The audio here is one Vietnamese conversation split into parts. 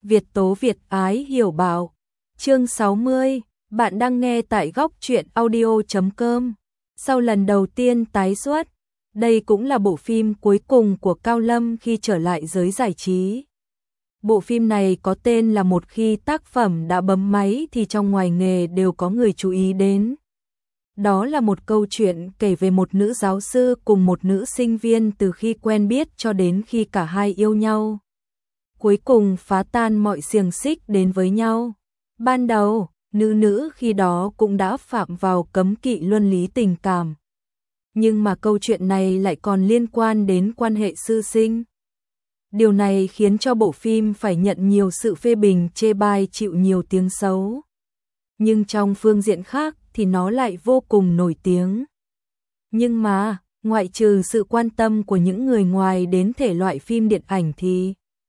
Việt tố Việt ái hiểu bảo. Chương 60, bạn đang nghe tại góc truyện audio.com. Sau lần đầu tiên tái xuất, đây cũng là bộ phim cuối cùng của Cao Lâm khi trở lại giới giải trí. Bộ phim này có tên là một khi tác phẩm đã bấm máy thì trong ngoài nghề đều có người chú ý đến. Đó là một câu chuyện kể về một nữ giáo sư cùng một nữ sinh viên từ khi quen biết cho đến khi cả hai yêu nhau. Cuối cùng phá tan mọi xiềng xích đến với nhau. Ban đầu, nữ khi đó cũng đã phạm vào cấm kỵ luân lý tình cảm. Nhưng mà câu chuyện này lại còn liên quan đến quan hệ sư sinh. Điều này khiến cho bộ phim phải nhận nhiều sự phê bình chê bai, chịu nhiều tiếng xấu. Nhưng trong phương diện khác thì nó lại vô cùng nổi tiếng. Nhưng mà, ngoại trừ sự quan tâm của những người ngoài đến thể loại phim điện ảnh thì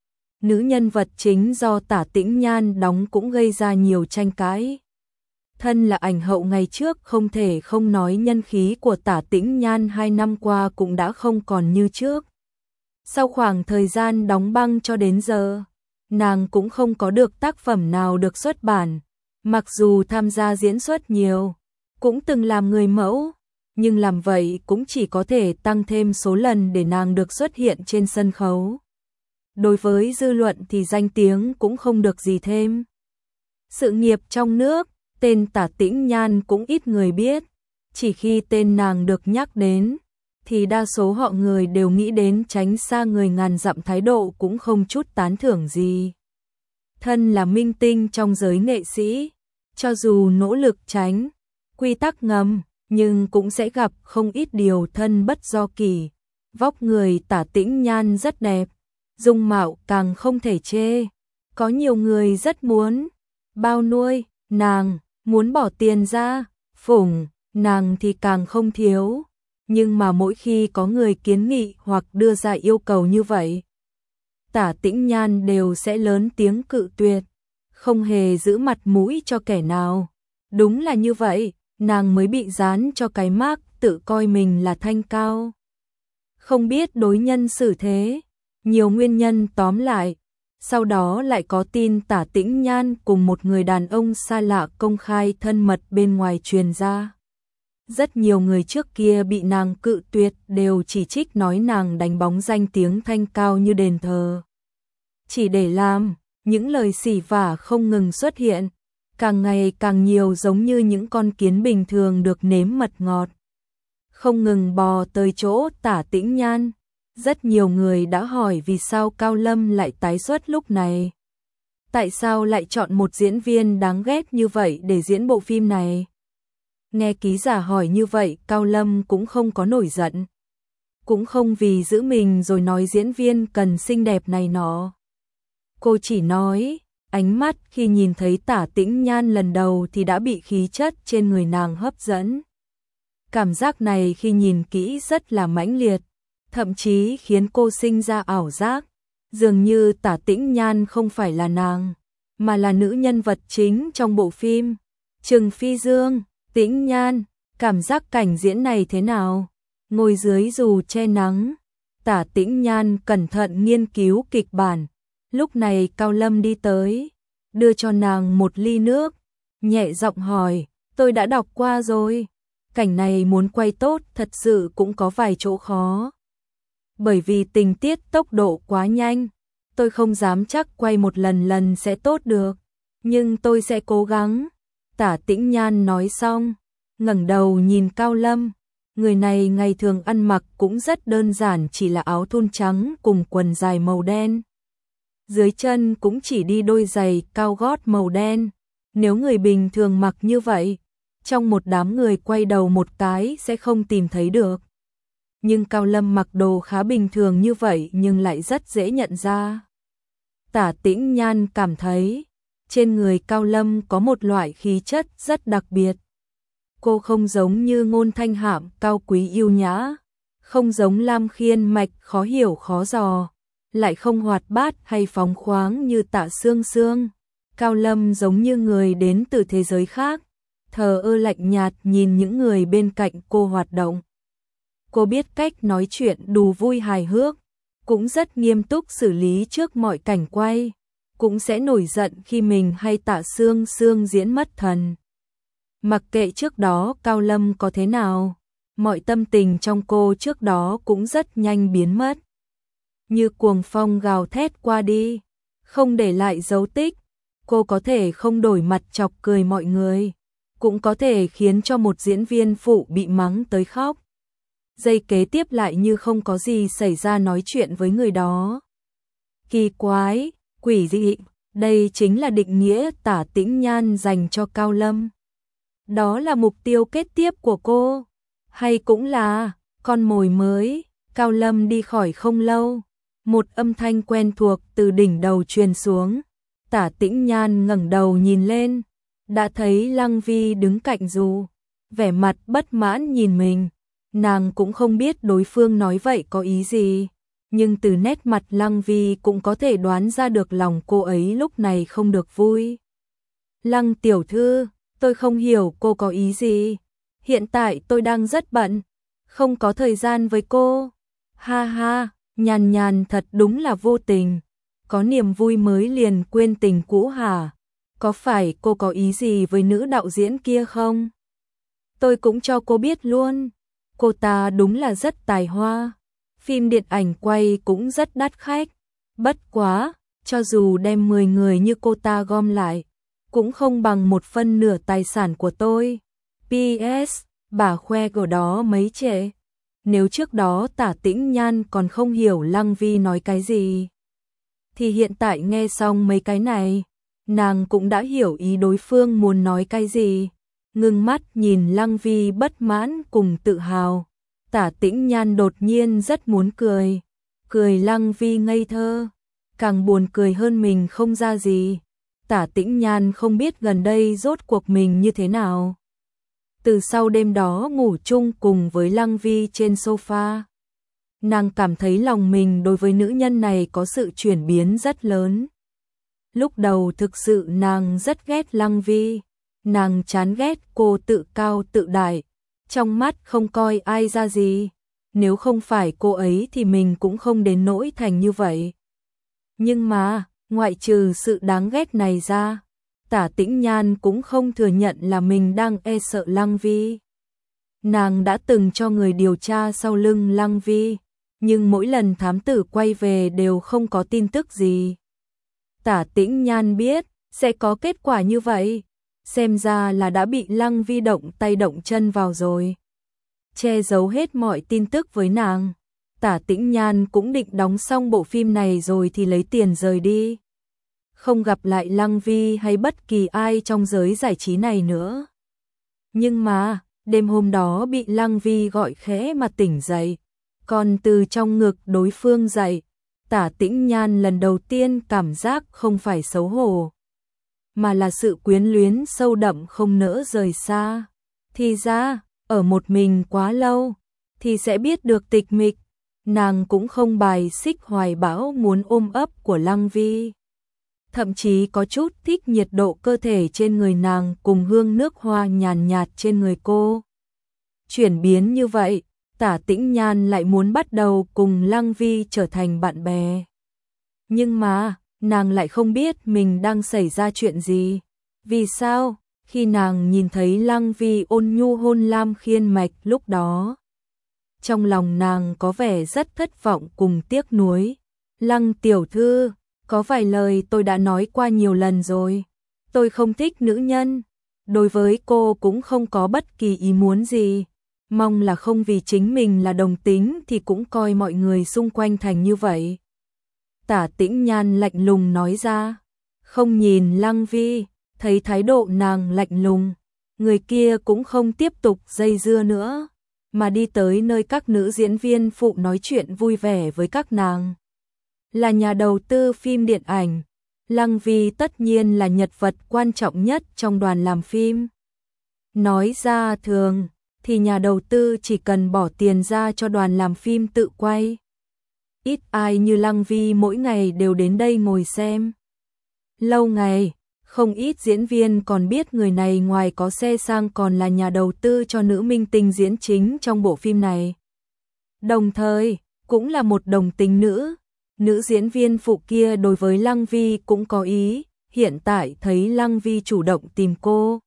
nữ nhân vật chính do Tả Tĩnh Nhan đóng cũng gây ra nhiều tranh cãi. Thân là ảnh hậu ngày trước không thể không nói nhân khí của Tả Tĩnh Nhan 2 năm qua cũng đã không còn như trước. Sau khoảng thời gian đóng băng cho đến giờ, nàng cũng không có được tác phẩm nào được xuất bản. Mặc dù tham gia diễn xuất nhiều, cũng từng làm người mẫu, nhưng làm vậy cũng chỉ có thể tăng thêm số lần để nàng được xuất hiện trên sân khấu. Đối với dư luận thì danh tiếng cũng không được gì thêm. Sự nghiệp trong nước, tên Tả Tĩnh Nhan cũng ít người biết, chỉ khi tên nàng được nhắc đến, thì đa số họ người đều nghĩ đến tránh xa người ngàn dặm, thái độ cũng không chút tán thưởng gì. Thân là minh tinh trong giới nghệ sĩ, cho dù nỗ lực tránh quy tắc ngầm, nhưng cũng sẽ gặp không ít điều thân bất do kỳ. Vóc người Tả Tĩnh Nhan rất đẹp, dung mạo càng không thể chê. Có nhiều người rất muốn bao nuôi nàng, muốn bỏ tiền ra phủng nàng thì càng không thiếu. Nhưng mà mỗi khi có người kiến nghị hoặc đưa ra yêu cầu như vậy, Tả Tĩnh Nhan đều sẽ lớn tiếng cự tuyệt, không hề giữ mặt mũi cho kẻ nào. Đúng là như vậy, nàng mới bị dán cho cái mác tự coi mình là thanh cao, không biết đối nhân xử thế. Nhiều nguyên nhân tóm lại, sau đó lại có tin Tả Tĩnh Nhan cùng một người đàn ông xa lạ công khai thân mật bên ngoài truyền ra. Rất nhiều người trước kia bị nàng cự tuyệt đều chỉ trích nói nàng đánh bóng danh tiếng thanh cao như đền thờ. Chỉ để làm, những lời xỉ vả không ngừng xuất hiện, càng ngày càng nhiều, giống như những con kiến bình thường được nếm mật ngọt, không ngừng bò tới chỗ Tả Tĩnh Nhan. Rất nhiều người đã hỏi vì sao Cao Lâm lại tái xuất lúc này. Tại sao lại chọn một diễn viên đáng ghét như vậy để diễn bộ phim này? Nghe ký giả hỏi như vậy, Cao Lâm cũng không có nổi giận. Cũng không vì giữ mình rồi nói diễn viên cần xinh đẹp này nọ. Cô chỉ nói, ánh mắt khi nhìn thấy Tả Tĩnh Nhan lần đầu thì đã bị khí chất trên người nàng hấp dẫn. Cảm giác này khi nhìn kỹ rất là mãnh liệt, thậm chí khiến cô sinh ra ảo giác, dường như Tả Tĩnh Nhan không phải là nàng, mà là nữ nhân vật chính trong bộ phim. Trừng Phi Dương, Tĩnh Nhan, cảm giác cảnh diễn này thế nào? Ngồi dưới dù che nắng, Tả Tĩnh Nhan cẩn thận nghiên cứu kịch bản. Lúc này Cao Lâm đi tới, đưa cho nàng một ly nước, nhẹ giọng hỏi, tôi đã đọc qua rồi. Cảnh này muốn quay tốt thật sự cũng có vài chỗ khó. Bởi vì tình tiết tốc độ quá nhanh, tôi không dám chắc quay một lần sẽ tốt được, nhưng tôi sẽ cố gắng. Tả Tĩnh Nhan nói xong, ngẩng đầu nhìn Cao Lâm. Người này ngày thường ăn mặc cũng rất đơn giản, chỉ là áo thun trắng cùng quần dài màu đen. Dưới chân cũng chỉ đi đôi giày cao gót màu đen. Nếu người bình thường mặc như vậy, trong một đám người quay đầu một cái sẽ không tìm thấy được. Nhưng Cao Lâm mặc đồ khá bình thường như vậy nhưng lại rất dễ nhận ra. Tả Tĩnh Nhan cảm thấy trên người Cao Lâm có một loại khí chất rất đặc biệt. Cô không giống như Ngôn Thanh Hạm cao quý yêu nhã, không giống Lam Khiên Mạch khó hiểu khó dò, lại không hoạt bát hay phóng khoáng như Tạ Sương Sương. Cao Lâm giống như người đến từ thế giới khác, thờ ơ lạnh nhạt nhìn những người bên cạnh cô hoạt động. Cô biết cách nói chuyện đùa vui hài hước, cũng rất nghiêm túc xử lý trước mọi cảnh quay. cũng sẽ nổi giận khi mình hay Tạ Sương Sương diễn mất thần. Mặc kệ trước đó Cao Lâm có thế nào, mọi tâm tình trong cô trước đó cũng rất nhanh biến mất. Như cuồng phong gào thét qua đi, không để lại dấu tích. Cô có thể không đổi mặt chọc cười mọi người, cũng có thể khiến cho một diễn viên phụ bị mắng tới khóc. Giây kế tiếp lại như không có gì xảy ra nói chuyện với người đó. Kỳ quái, quỷ dị, đây chính là định nghĩa Tả Tĩnh Nhan dành cho Cao Lâm. Đó là mục tiêu kế tiếp của cô, hay cũng là con mồi mới. Cao Lâm đi khỏi không lâu, một âm thanh quen thuộc từ đỉnh đầu truyền xuống. Tả Tĩnh Nhan ngẩng đầu nhìn lên, đã thấy Lăng Vi đứng cạnh dù, vẻ mặt bất mãn nhìn mình. Nàng cũng không biết đối phương nói vậy có ý gì, nhưng từ nét mặt Lăng Vi cũng có thể đoán ra được lòng cô ấy lúc này không được vui. Lăng tiểu thư, tôi không hiểu cô có ý gì. Hiện tại tôi đang rất bận, không có thời gian với cô. Ha ha, Nhàn Nhàn thật đúng là vô tình. Có niềm vui mới liền quên tình cũ hả? Có phải cô có ý gì với nữ đạo diễn kia không? Tôi cũng cho cô biết luôn. Cô ta đúng là rất tài hoa. Phim điện ảnh quay cũng rất đắt khách. Bất quá, cho dù đem 10 người như cô ta gom lại, cũng không bằng 1/4 tài sản của tôi. PS, bà khoe của đó mấy trễ. Nếu trước đó Tả Tĩnh Nhan còn không hiểu Lăng Vi nói cái gì, thì hiện tại nghe xong mấy cái này, nàng cũng đã hiểu ý đối phương muốn nói cái gì. Ngưng mắt nhìn Lăng Vi bất mãn cùng tự hào. Tả Tĩnh Nhan đột nhiên rất muốn cười. Cười Lăng Vi ngây thơ, càng buồn cười hơn mình không ra gì. Tả Tĩnh Nhan không biết gần đây rốt cuộc mình như thế nào. Từ sau đêm đó ngủ chung cùng với Lăng Vi trên sofa, nàng cảm thấy lòng mình đối với nữ nhân này có sự chuyển biến rất lớn. Lúc đầu thực sự nàng rất ghét Lăng Vi, nàng chán ghét cô tự cao tự đại, trong mắt không coi ai ra gì. Nếu không phải cô ấy thì mình cũng không đến nỗi thành như vậy. Nhưng mà, ngoại trừ sự đáng ghét này ra, Tả Tĩnh Nhan cũng không thừa nhận là mình đang e sợ Lăng Vi. Nàng đã từng cho người điều tra sau lưng Lăng Vi, nhưng mỗi lần thám tử quay về đều không có tin tức gì. Tả Tĩnh Nhan biết sẽ có kết quả như vậy, xem ra là đã bị Lăng Vi động tay động chân vào rồi. Che giấu hết mọi tin tức với nàng, Tả Tĩnh Nhan cũng định đóng xong bộ phim này rồi thì lấy tiền rời đi, không gặp lại Lăng Vi hay bất kỳ ai trong giới giải trí này nữa. Nhưng mà, đêm hôm đó bị Lăng Vi gọi khẽ mà tỉnh dậy, còn từ trong ngực đối phương dậy, Tả Tĩnh Nhan lần đầu tiên cảm giác không phải xấu hổ, mà là sự quyến luyến sâu đậm không nỡ rời xa. Thì ra, ở một mình quá lâu, thì sẽ biết được tịch mịch. Nàng cũng không bài xích hoài bão muốn ôm ấp của Lăng Vi. Thậm chí có chút thích nhiệt độ cơ thể trên người nàng cùng hương nước hoa nhàn nhạt trên người cô. Chuyển biến như vậy, Tả Tĩnh Nhan lại muốn bắt đầu cùng Lăng Vi trở thành bạn bè. Nhưng mà, nàng lại không biết mình đang xảy ra chuyện gì. Vì sao, khi nàng nhìn thấy Lăng Vi ôn nhu hôn Lam Khiên Mạch lúc đó, trong lòng nàng có vẻ rất thất vọng cùng tiếc nuối. Lăng tiểu thư, có vài lời tôi đã nói qua nhiều lần rồi. Tôi không thích nữ nhân. Đối với cô cũng không có bất kỳ ý muốn gì. Mong là không vì chính mình là đồng tính thì cũng coi mọi người xung quanh thành như vậy. Tả Tĩnh Nhan lạnh lùng nói ra. Không nhìn Lăng Vi, thấy thái độ nàng lạnh lùng, người kia cũng không tiếp tục dây dưa nữa, mà đi tới nơi các nữ diễn viên phụ nói chuyện vui vẻ với các nàng. Là nhà đầu tư phim điện ảnh, Lăng Vi tất nhiên là nhân vật quan trọng nhất trong đoàn làm phim. Nói ra thường, thì nhà đầu tư chỉ cần bỏ tiền ra cho đoàn làm phim tự quay. Ít ai như Lăng Vi mỗi ngày đều đến đây ngồi xem. Lâu ngày, không ít diễn viên còn biết người này ngoài có xe sang còn là nhà đầu tư cho nữ minh tinh diễn chính trong bộ phim này. Đồng thời, cũng là một đồng tính nữ. Nữ diễn viên phụ kia đối với Lăng Vi cũng có ý, hiện tại thấy Lăng Vi chủ động tìm cô.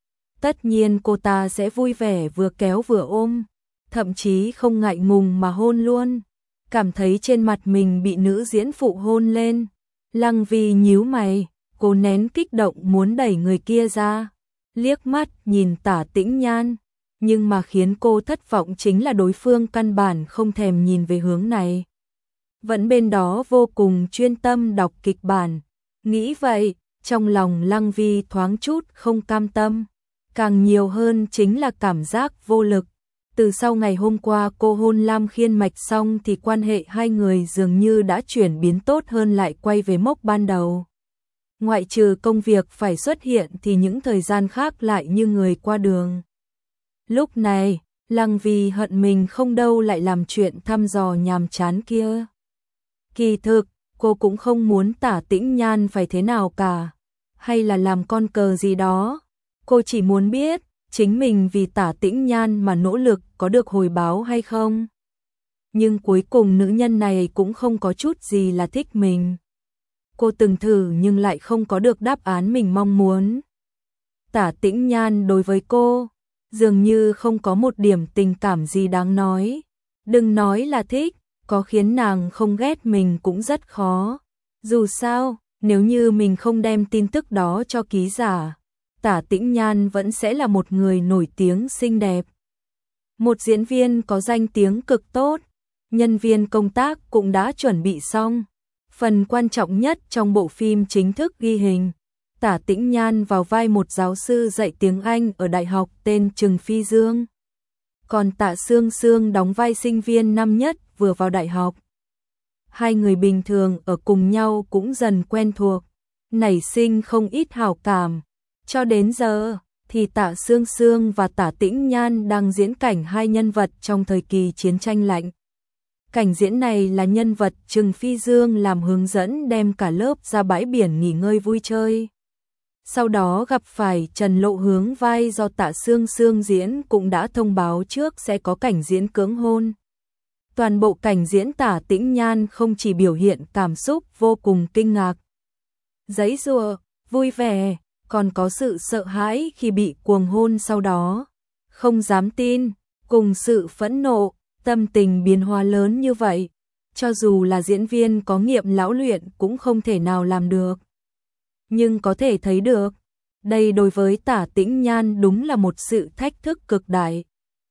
Tất nhiên cô ta sẽ vui vẻ vừa kéo vừa ôm, thậm chí không ngại ngùng mà hôn luôn. Cảm thấy trên mặt mình bị nữ diễn phụ hôn lên, Lăng Vi nhíu mày, cô nén kích động muốn đẩy người kia ra, liếc mắt nhìn Tả Tĩnh Nhan, nhưng mà khiến cô thất vọng chính là đối phương căn bản không thèm nhìn về hướng này. Vẫn bên đó vô cùng chuyên tâm đọc kịch bản, nghĩ vậy, trong lòng Lăng Vi thoáng chút không cam tâm, càng nhiều hơn chính là cảm giác vô lực. Từ sau ngày hôm qua cô hôn Lam Khiên Mạch xong thì quan hệ hai người dường như đã chuyển biến tốt hơn, lại quay về mốc ban đầu. Ngoại trừ công việc phải xuất hiện thì những thời gian khác lại như người qua đường. Lúc này, Lăng Vi hận mình không đâu lại làm chuyện thăm dò nhàm chán kia. Kỳ thực, cô cũng không muốn Tả Tĩnh Nhan phải thế nào cả, hay là làm con cờ gì đó. Cô chỉ muốn biết, chính mình vì Tả Tĩnh Nhan mà nỗ lực có được hồi báo hay không. Nhưng cuối cùng nữ nhân này cũng không có chút gì là thích mình. Cô từng thử nhưng lại không có được đáp án mình mong muốn. Tả Tĩnh Nhan đối với cô, dường như không có một điểm tình cảm gì đáng nói. Đừng nói là thích, có khiến nàng không ghét mình cũng rất khó. Dù sao, nếu như mình không đem tin tức đó cho ký giả, Tả Tĩnh Nhan vẫn sẽ là một người nổi tiếng xinh đẹp. Một diễn viên có danh tiếng cực tốt, nhân viên công tác cũng đã chuẩn bị xong. Phần quan trọng nhất trong bộ phim chính thức ghi hình, Tả Tĩnh Nhan vào vai một giáo sư dạy tiếng Anh ở đại học tên Trừng Phi Dương. Còn Tạ Sương Sương đóng vai sinh viên năm nhất vừa vào đại học. Hai người bình thường ở cùng nhau cũng dần quen thuộc, nảy sinh không ít hảo cảm. Cho đến giờ thì Tạ Sương Sương và Tả Tĩnh Nhan đang diễn cảnh hai nhân vật trong thời kỳ chiến tranh lạnh. Cảnh diễn này là nhân vật Trừng Phi Dương làm hướng dẫn đem cả lớp ra bãi biển nghỉ ngơi vui chơi. Sau đó gặp phải Trần Lộ Hướng vai do Tạ Sương Sương diễn cũng đã thông báo trước sẽ có cảnh diễn cưỡng hôn. Toàn bộ cảnh diễn Tả Tĩnh Nhan không chỉ biểu hiện cảm xúc vô cùng kinh ngạc, giãy giụa, vui vẻ, còn có sự sợ hãi khi bị cuồng hôn sau đó, không dám tin, cùng sự phẫn nộ, tâm tình biến hóa lớn như vậy, cho dù là diễn viên có nghiệm lão luyện cũng không thể nào làm được. Nhưng có thể thấy được, đây đối với Tả Tĩnh Nhan đúng là một sự thách thức cực đại.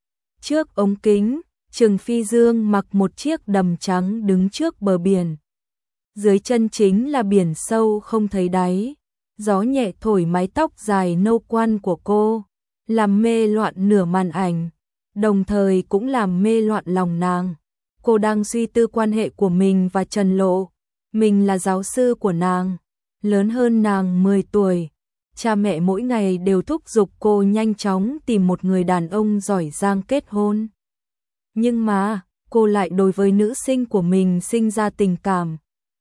Trước ống kính, Trừng Phi Dương mặc một chiếc đầm trắng đứng trước bờ biển. Dưới chân chính là biển sâu không thấy đáy. Gió nhẹ thổi mái tóc dài nâu quan của cô, làm mê loạn nửa màn ảnh, đồng thời cũng làm mê loạn lòng nàng. Cô đang suy tư quan hệ của mình và Trần Lộ. Mình là giáo sư của nàng, lớn hơn nàng 10 tuổi. Cha mẹ mỗi ngày đều thúc giục cô nhanh chóng tìm một người đàn ông giỏi giang kết hôn. Nhưng mà, cô lại đối với nữ sinh của mình sinh ra tình cảm.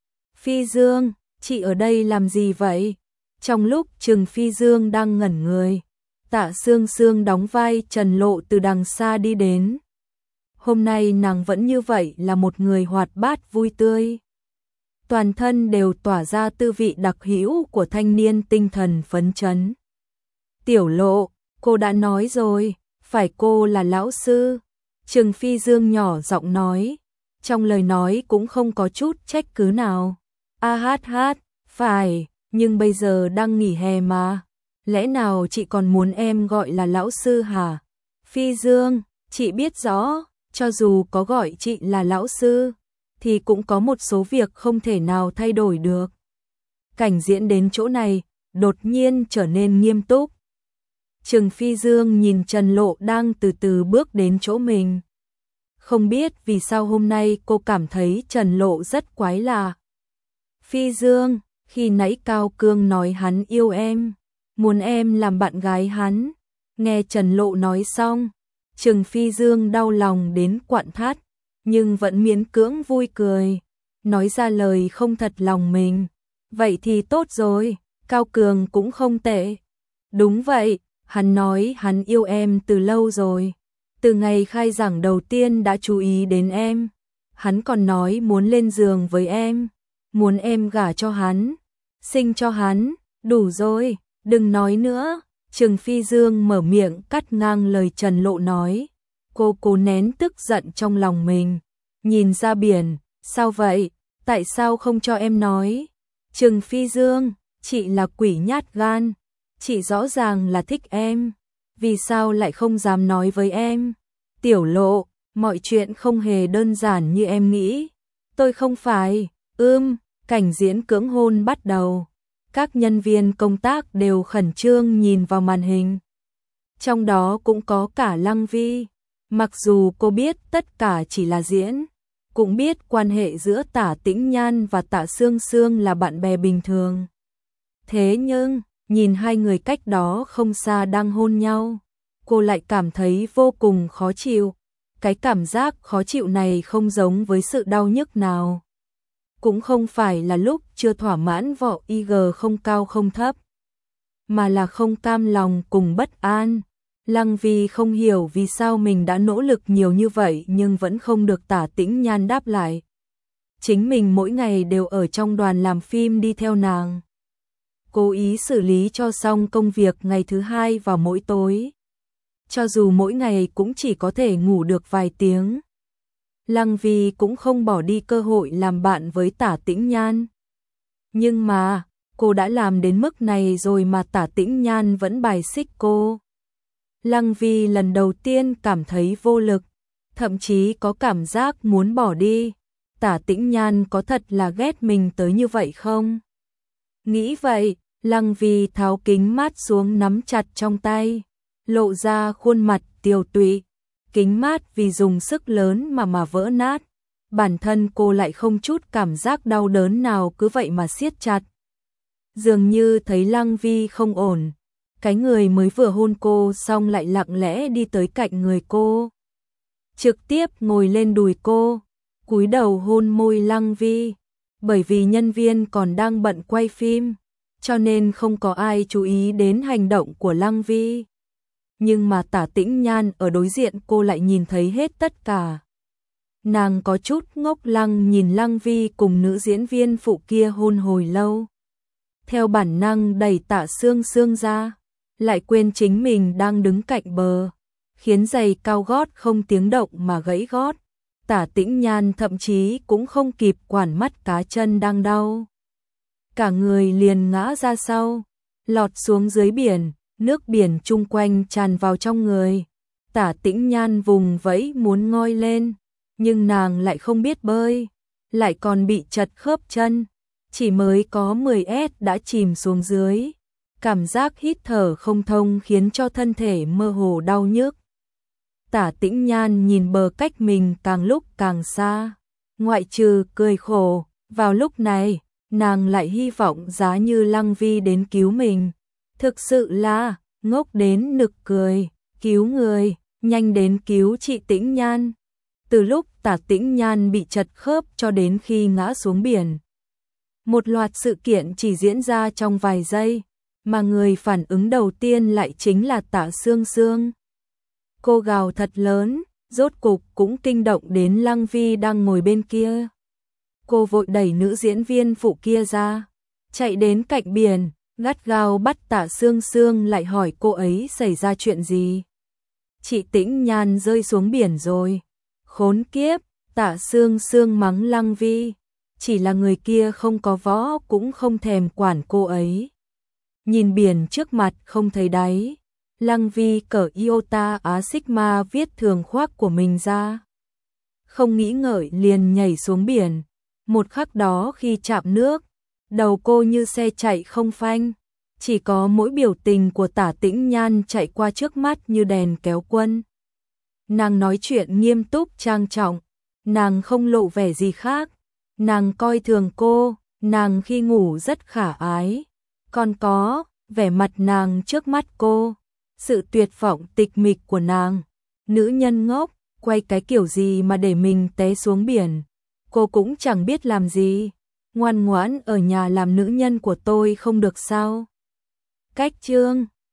Phi Dương, chị ở đây làm gì vậy? Trong lúc Trừng Phi Dương đang ngẩn người, Tạ Sương Sương đóng vai Trần Lộ từ đằng xa đi đến. Hôm nay nàng vẫn như vậy, là một người hoạt bát vui tươi. Toàn thân đều tỏa ra tư vị đặc hữu của thanh niên tinh thần phấn chấn. Tiểu Lộ, cô đã nói rồi, phải cô là lão sư. Trừng Phi Dương nhỏ giọng nói, trong lời nói cũng không có chút trách cứ nào. A hát hát, phải, nhưng bây giờ đang nghỉ hè mà. Lẽ nào chị còn muốn em gọi là lão sư hả? Phi Dương, chị biết rõ, cho dù có gọi chị là lão sư, thì cũng có một số việc không thể nào thay đổi được. Cảnh diễn đến chỗ này, đột nhiên trở nên nghiêm túc. Trừng Phi Dương nhìn Trần Lộ đang từ từ bước đến chỗ mình. Không biết vì sao hôm nay cô cảm thấy Trần Lộ rất quái lạ. Phi Dương, khi nãy Cao Cương nói hắn yêu em, muốn em làm bạn gái hắn. Nghe Trần Lộ nói xong, Trừng Phi Dương đau lòng đến quặn thắt, nhưng vẫn miễn cưỡng vui cười, nói ra lời không thật lòng mình. Vậy thì tốt rồi, Cao Cường cũng không tệ. Đúng vậy, hắn nói hắn yêu em từ lâu rồi. Từ ngày khai giảng đầu tiên đã chú ý đến em. hắn còn nói muốn lên giường với em, muốn em gả cho hắn, sinh cho hắn, đủ rồi, đừng nói nữa. Trừng Phi Dương mở miệng cắt ngang lời Trần Lộ nói. Cô cố nén tức giận trong lòng mình, nhìn ra biển, sao vậy, tại sao không cho em nói? Trừng Phi Dương, chị là quỷ nhát gan, chị rõ ràng là thích em, vì sao lại không dám nói với em? Tiểu Lộ, mọi chuyện không hề đơn giản như em nghĩ, tôi không phải, cảnh diễn cưỡng hôn bắt đầu. Các nhân viên công tác đều khẩn trương nhìn vào màn hình. Trong đó cũng có cả Lăng Vi. Mặc dù cô biết tất cả chỉ là diễn, cũng biết quan hệ giữa Tả Tĩnh Nhan và Tạ Sương Sương là bạn bè bình thường. Thế nhưng, nhìn hai người cách đó không xa đang hôn nhau, cô lại cảm thấy vô cùng khó chịu. Cái cảm giác khó chịu này không giống với sự đau nhức nào. Cũng không phải là lúc chưa thỏa mãn vỏ IG không cao không thấp, mà là không cam lòng cùng bất an. Lăng Vi không hiểu vì sao mình đã nỗ lực nhiều như vậy nhưng vẫn không được Tả Tĩnh Nhan đáp lại. Chính mình mỗi ngày đều ở trong đoàn làm phim đi theo nàng, cố ý xử lý cho xong công việc ngày thứ hai vào mỗi tối. Cho dù mỗi ngày cũng chỉ có thể ngủ được vài tiếng, Lăng Vi cũng không bỏ đi cơ hội làm bạn với Tả Tĩnh Nhan. Nhưng mà, cô đã làm đến mức này rồi mà Tả Tĩnh Nhan vẫn bài xích cô. Lăng Vi lần đầu tiên cảm thấy vô lực, thậm chí có cảm giác muốn bỏ đi. Tả Tĩnh Nhan có thật là ghét mình tới như vậy không? Nghĩ vậy, Lăng Vi tháo kính mát xuống nắm chặt trong tay, lộ ra khuôn mặt tiều tụy. Kính mát vì dùng sức lớn mà vỡ nát. Bản thân cô lại không chút cảm giác đau đớn nào, cứ vậy mà siết chặt. Dường như thấy Lăng Vi không ổn, cái người mới vừa hôn cô xong lại lặng lẽ đi tới cạnh người cô, trực tiếp ngồi lên đùi cô, cúi đầu hôn môi Lăng Vi. Bởi vì nhân viên còn đang bận quay phim, cho nên không có ai chú ý đến hành động của Lăng Vi. Nhưng mà Tả Tĩnh Nhan ở đối diện cô lại nhìn thấy hết tất cả. Nàng có chút ngốc lăng nhìn Lăng Vi cùng nữ diễn viên phụ kia hôn hồi lâu. Theo bản năng đẩy Tạ Sương Sương ra, lại quên chính mình đang đứng cạnh bờ, khiến giày cao gót không tiếng động mà gãy gót. Tả Tĩnh Nhan thậm chí cũng không kịp quản mắt cá chân đang đau. Cả người liền ngã ra sau, lọt xuống dưới biển. Nước biển chung quanh tràn vào trong người. Tả Tĩnh Nhan vùng vẫy muốn ngoi lên, nhưng nàng lại không biết bơi, lại còn bị trật khớp chân. Chỉ mới có 10 s đã chìm xuống dưới. Cảm giác hít thở không thông khiến cho thân thể mơ hồ đau nhức. Tả Tĩnh Nhan nhìn bờ cách mình càng lúc càng xa, ngoại trừ cười khổ. Vào lúc này, nàng lại hy vọng giá như Lăng Vi đến cứu mình. Thực sự là ngốc đến nực cười, cứu người, nhanh đến cứu chị Tĩnh Nhan. Từ lúc Tả Tĩnh Nhan bị trật khớp cho đến khi ngã xuống biển, một loạt sự kiện chỉ diễn ra trong vài giây, mà người phản ứng đầu tiên lại chính là Tạ Sương Sương. Cô gào thật lớn, rốt cục cũng kinh động đến Lăng Vi đang ngồi bên kia. Cô vội đẩy nữ diễn viên phụ kia ra, chạy đến cạnh biển, gắt gao bắt Tạ Sương Sương, lại hỏi cô ấy xảy ra chuyện gì. Chị Tĩnh Nhan rơi xuống biển rồi. Khốn kiếp, Tạ Sương Sương mắng Lăng Vi, chỉ là người kia không có võ cũng không thèm quản cô ấy. Nhìn biển trước mặt không thấy đáy, Lăng Vi cởi Iota Á Sigma viết thường khoác của mình ra. Không nghĩ ngợi liền nhảy xuống biển. Một khắc đó khi chạm nước, đầu cô như xe chạy không phanh, chỉ có mỗi biểu tình của Tả Tĩnh Nhan chạy qua trước mắt như đèn kéo quân. Nàng nói chuyện nghiêm túc trang trọng, nàng không lộ vẻ gì khác, nàng coi thường cô, nàng khi ngủ rất khả ái, còn có vẻ mặt nàng trước mắt cô, sự tuyệt vọng tịch mịch của nàng. Nữ nhân ngốc, quay cái kiểu gì mà để mình té xuống biển, cô cũng chẳng biết làm gì. Ngoan ngoãn ở nhà làm nữ nhân của tôi không được sao? Cách chương